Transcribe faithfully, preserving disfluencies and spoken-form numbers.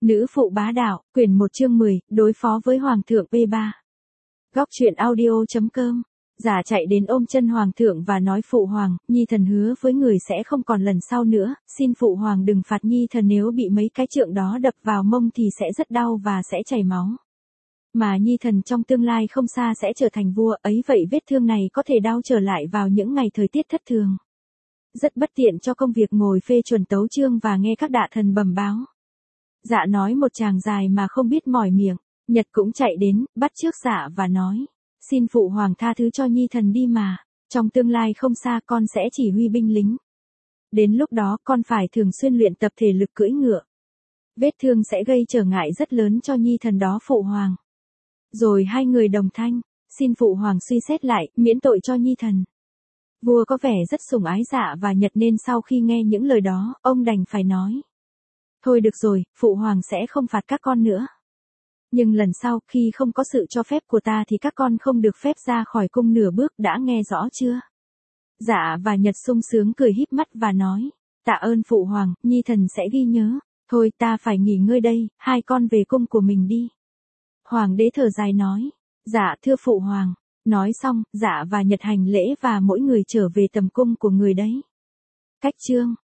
Nữ phụ bá đạo, quyển một chương mười, đối phó với Hoàng thượng P ba. Góc truyện audio chấm com. Giả chạy đến ôm chân Hoàng thượng và nói phụ hoàng, Nhi thần hứa với người sẽ không còn lần sau nữa, xin phụ hoàng đừng phạt Nhi thần, nếu bị mấy cái trượng đó đập vào mông thì sẽ rất đau và sẽ chảy máu. Mà Nhi thần trong tương lai không xa sẽ trở thành vua, ấy vậy vết thương này có thể đau trở lại vào những ngày thời tiết thất thường. Rất bất tiện cho công việc ngồi phê chuẩn tấu chương và nghe các đạ thần bẩm báo. Dạ nói một tràng dài mà không biết mỏi miệng, Nhật cũng chạy đến, bắt trước dạ và nói, xin phụ hoàng tha thứ cho Nhi thần đi mà, trong tương lai không xa con sẽ chỉ huy binh lính. Đến lúc đó con phải thường xuyên luyện tập thể lực cưỡi ngựa. Vết thương sẽ gây trở ngại rất lớn cho Nhi thần đó phụ hoàng. Rồi hai người đồng thanh, xin phụ hoàng suy xét lại, miễn tội cho Nhi thần. Vua có vẻ rất sủng ái Dạ và Nhật nên sau khi nghe những lời đó, ông đành phải nói. Thôi được rồi, phụ hoàng sẽ không phạt các con nữa. Nhưng lần sau, khi không có sự cho phép của ta thì các con không được phép ra khỏi cung nửa bước, đã nghe rõ chưa? Dạ và Nhật sung sướng cười híp mắt và nói, tạ ơn phụ hoàng, Nhi thần sẽ ghi nhớ. Thôi ta phải nghỉ ngơi đây, hai con về cung của mình đi. Hoàng đế thở dài nói, dạ thưa phụ hoàng. Nói xong, Dạ và Nhật hành lễ và mỗi người trở về tầm cung của người đấy. Cách chương